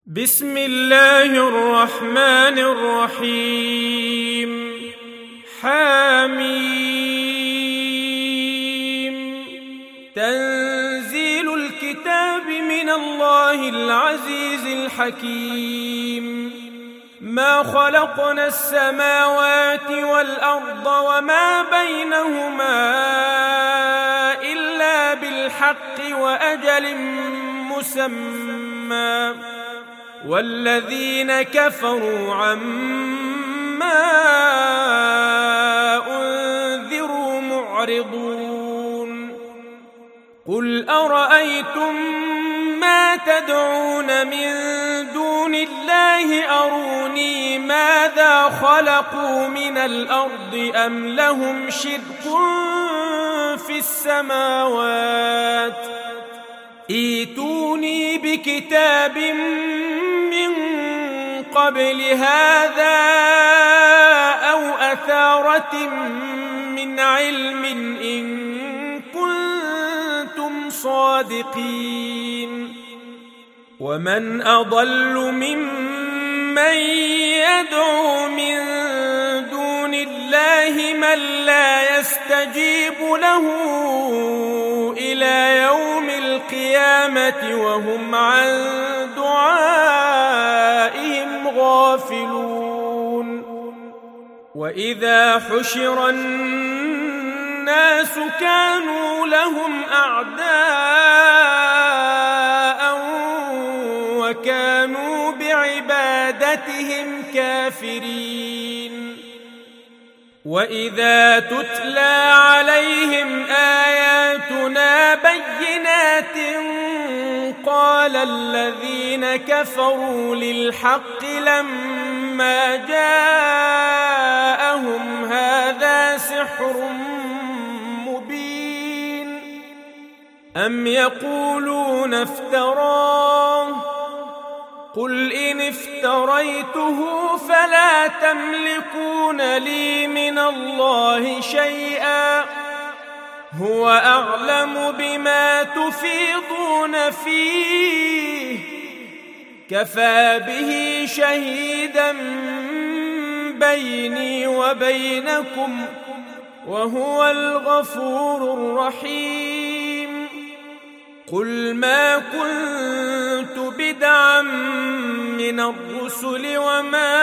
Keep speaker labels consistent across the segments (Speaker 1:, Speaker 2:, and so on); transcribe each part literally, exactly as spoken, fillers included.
Speaker 1: بسم الله الرحمن الرحيم. حميم. تنزيل الكتاب من الله العزيز الحكيم. ما خلقنا السماوات والأرض وما بينهما إلا بالحق وأجل مسمى، والذين كفروا عما أنذروا معرضون. قل أرأيتم ما تدعون من دون الله أروني ماذا خلقوا من الأرض أم لهم شرك في السماوات؟ ائتوني بكتاب من قبل هذا أو أثارة من علم إن كنتم صادقين. ومن أضل ممن يدعو من دون الله من لا يستجيب له إلى يوم القيامة وهم عن دعائهم غافلون. وإذا حشر الناس كانوا لهم أعداء وكانوا بعبادتهم كافرين. وإذا تتلى عليهم آياتنا بينات قال الذين كفروا للحق لما جاءهم هذا سحر مبين أم يقولون افتراه قل إن افتريته فلا تملكون لي من الله شيئا هو أعلم بما تفيضون فيه كفى به شهيدا بيني وبينكم وهو الغفور الرحيم. قل ما كنت بدعا من الرسل وما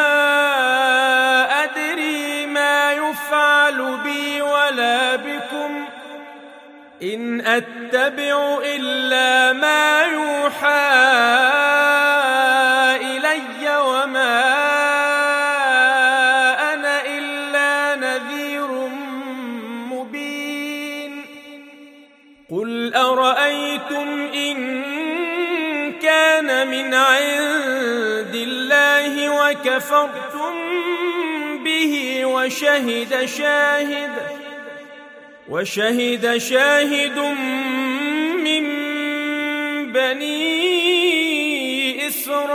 Speaker 1: أدري ما يفعل بي ولا بكم إن أتبع إلا ما يوحى إلي وما أنا إلا نذير مبين. قل أرأيتم إن كان من عند الله وكفرتم به وشهد شاهد وشهد شاهد من بني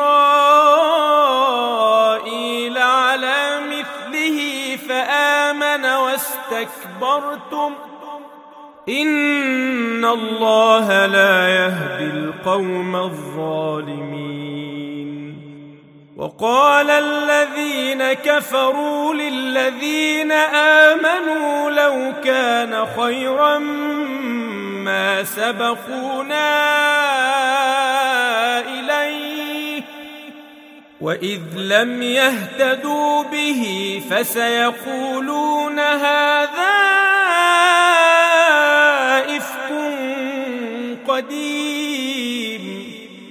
Speaker 1: إسرائيل على مثله فآمن واستكبرتم إن الله لا يهدي القوم الظالمين. وقال الذين كفروا للذين آمنوا لو كان خيرا ما سبقونا إليه وإذ لم يهتدوا به فسيقولون هذا إفك قديم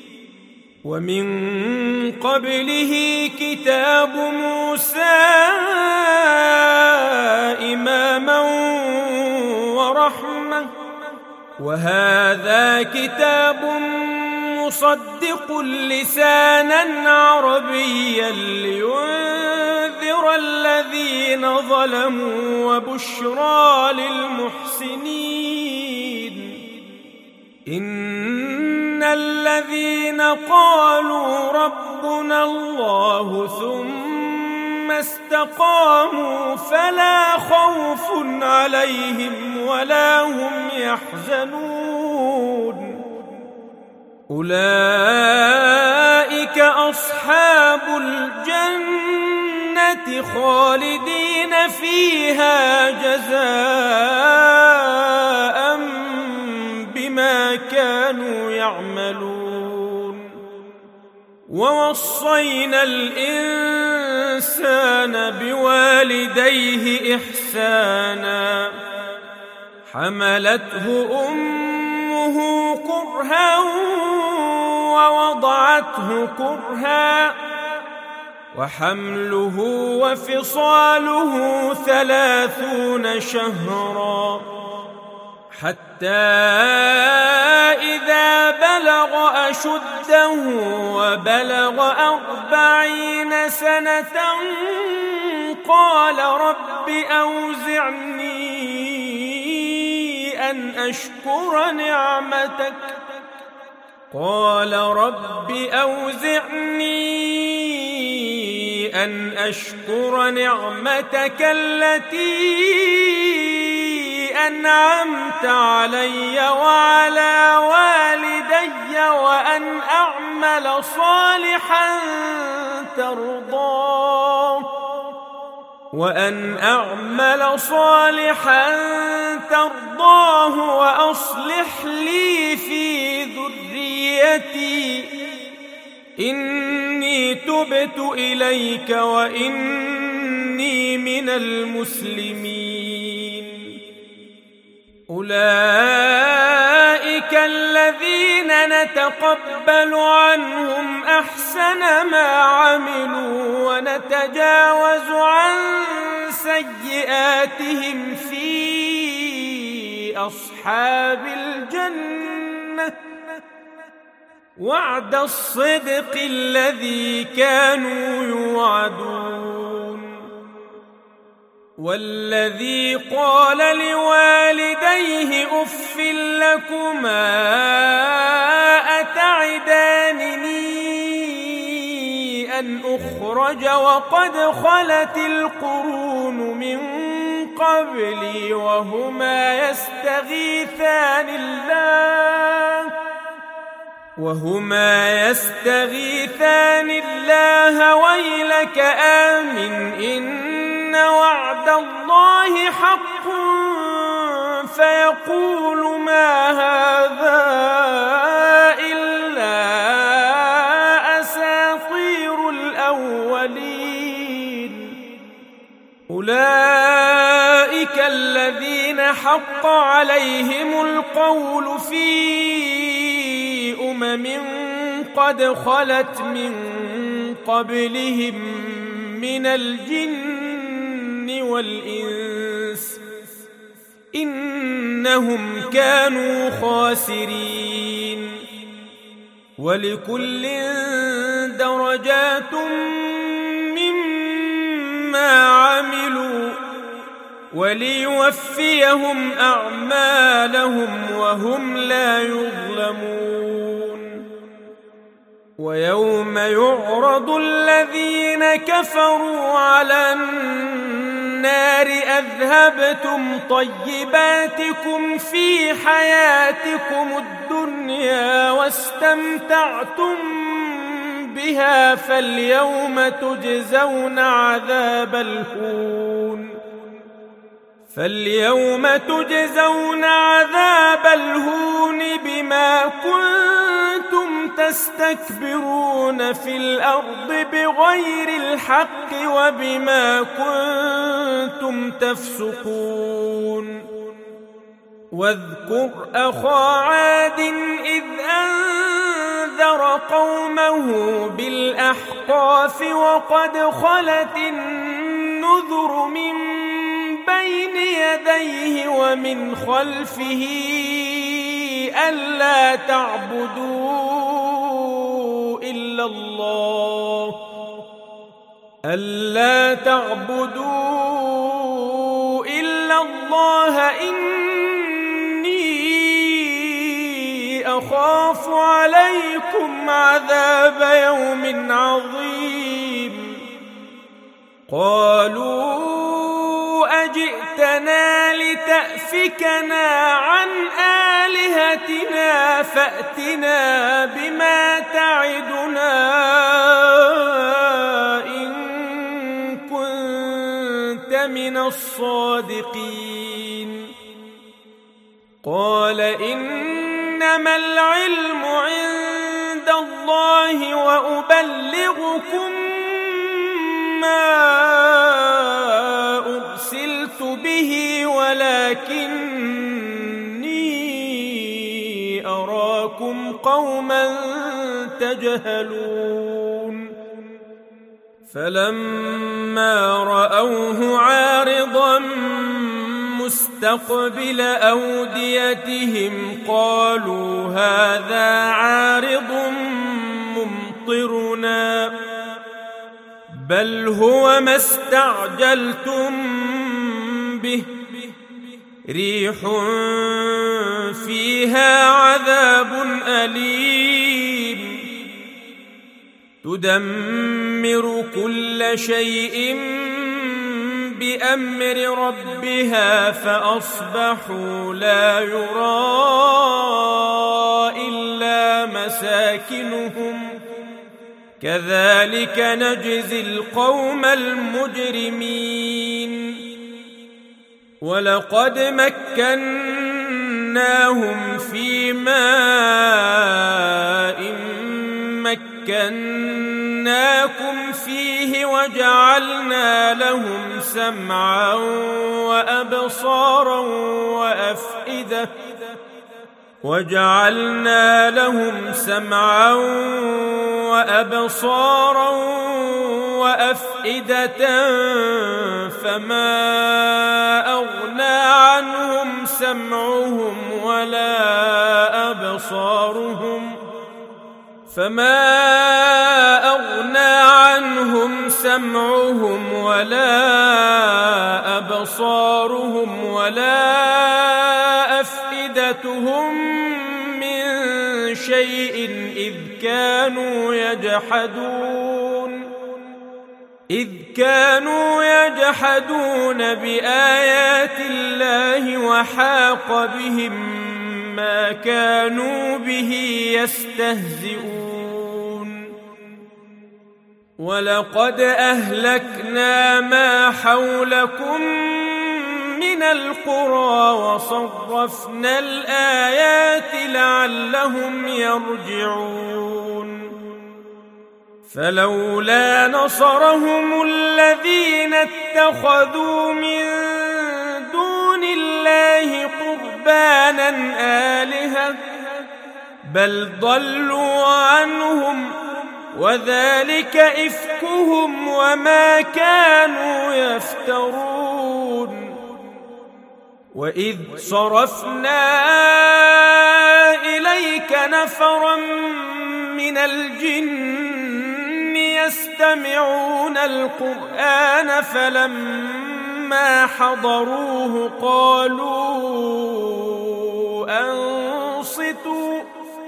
Speaker 1: ومن قبله كتاب موسى إماما ورحمة وهذا كتاب مصدق لسانا عربيا لينذر الذين ظلموا وبشرى للمحسنين. إن الذين قالوا ربنا الله ثم استقاموا فلا خوف عليهم ولا هم يحزنون. أولئك أصحاب الجنة خالدين فيها جزاء بما كانوا يعملون. ووصينا الإنسان بوالديه إحسانا حملته أمه كرها ووضعته كرها وحمله وفصاله ثلاثون شهرا حتى إذا بلغ أشده وبلغ أربعين سنة قال رب أوزعني أن أشكر نعمتك قال رب أوزعني أن أشكر نعمتك التي أنعمت علي وعلى والدي وأن أعمل صالحا ترضاه وأن أعمل صالحا ترضاه وأصلح لي في ذريتي إني تبت إليك وإني من المسلمين. أولئك الذين نتقبل عنهم أحسن ما عملوا ونتجاوز عن سيئاتهم في أصحاب الجنة وعد الصدق الذي كانوا يوعدون. والذي قال لوالديه أف لكما أتعدانني أن أخرج وقد خلت القرون من قبلي وهما يستغيثان الله وهما يستغيثان الله ويلك آمن إن وعد الله حق فيقول ما هذا إلا أساطير الأولين. أولئك الذين حق عليهم القول في أمم قد خلت من قبلهم من الجن والإنس إنهم كانوا خاسرين. ولكل درجات مما عملوا وليوفيهم أعمالهم وهم لا يظلمون. ويوم يعرض الذين كفروا على النار أذهبتم طيباتكم في حياتكم الدنيا واستمتعتم بها فاليوم تجزون عذاب الهون فاليوم تجزون عذاب الهون بما كنتم تستكبرون في الأرض بغير الحق وبما كنتم تفسقون. واذكر أخا عاد إذ أنذر قومه بالأحقاف وقد خلت النذر من بين يديه ومن خلفه ألا تعبدوا إلا الله ألا تعبدوا إلا الله إني أخاف عليكم عذاب يوم عظيم. قالوا أجئتنا لتأفكنا عن آلهتنا فأتنا بما تعدنا لمن الصادقين قال إنما العلم عند الله وأبلغكم ما أرسلت به ولكني أراكم قوما تجهلون فلما رأوه عارضا مستقبل أوديتهم قالوا هذا عارض ممطرنا بل هو ما استعجلتم به ريح فيها عذاب أليم تدمر كل شيء بأمر ربها فأصبحوا لا يرى إلا مساكنهم كذلك نجزي القوم المجرمين ولقد مكناهم في ماء مكناكم فيه وجعلنا لهم سمعا وأبصارا وأفئدة وجعلنا لهم سمعا وأبصارا وأفئدة فما أغنى عنهم سمعهم ولا أبصارهم فما أغنى عنهم سمعهم ولا أبصارهم ولا أفئدتهم من شيء إذ كانوا يجحدون إذ كانوا يجحدون بآيات الله وحاق بهم ما كانوا به يستهزئون ولقد أهلكنا ما حولكم من القرى وصرفنا الآيات لعلهم يرجعون فلولا نصرهم الذين اتخذوا من دون الله قربانا آلهة بل ضلوا عنهم وذلك إفكهم وما كانوا يفترون وإذ صرفنا إليك نفرا من الجن يستمعون القرآن فلما حضروه قالوا أنصتوا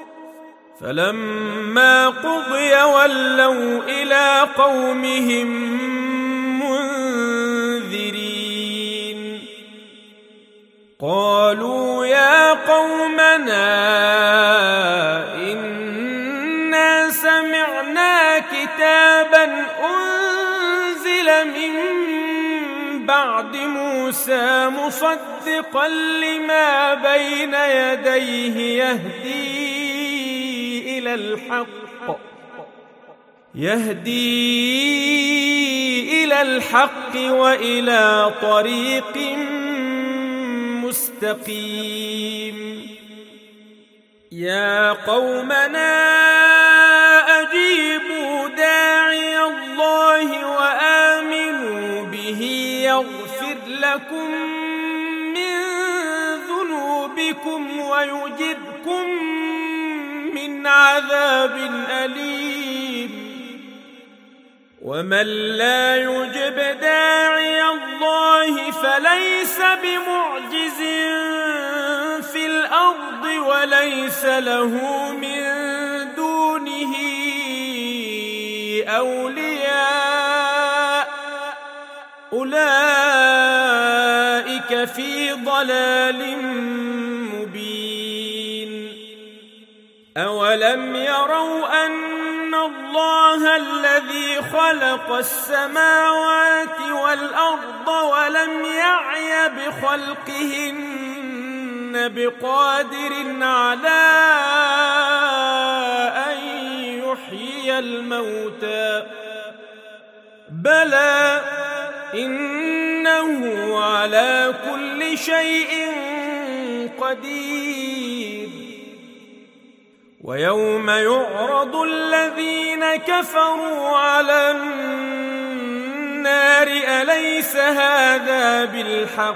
Speaker 1: فلما قضي ولوا إلى قومهم منذرين قالوا يا قومنا إنا سمعنا كتابا أنزل من بعد موسى مصدقا لما بين يديه يهدي إلى الحق يهدي إلى الحق وإلى طريق مستقيم يا قومنا أجيبوا داعي الله وآمنوا به يغفر لكم من ذنوبكم ويجركم من عذاب أليم ومن لا يجب داعي الله فليس بمعجز في الأرض وليس له من دونه أولياء أولئك في ضلال مبين أولم يروا أن الله الله الذي خلق السماوات والأرض ولم يعي بخلقهن بقادر على أن يحيي الموتى بلى إنه على كل شيء قدير. ويوم يعرض الذين كفروا على النار أليس هذا بالحق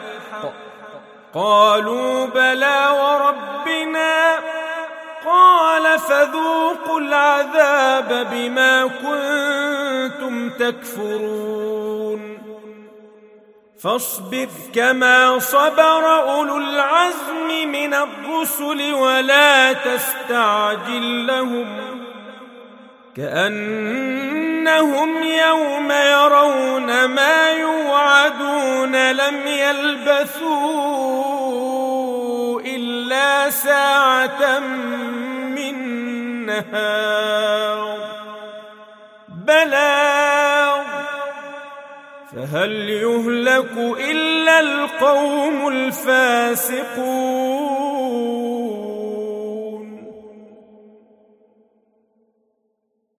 Speaker 1: قالوا بلى وربنا قال فذوقوا العذاب بما كنتم تكفرون. فاصبر كما صبر أولو العزم من الرسل ولا تستعجل لهم كأنهم يوم يرون ما يوعدون لم يلبثوا إلا ساعة من نهار بلاغ فهل يهلك إلا القوم الفاسقون.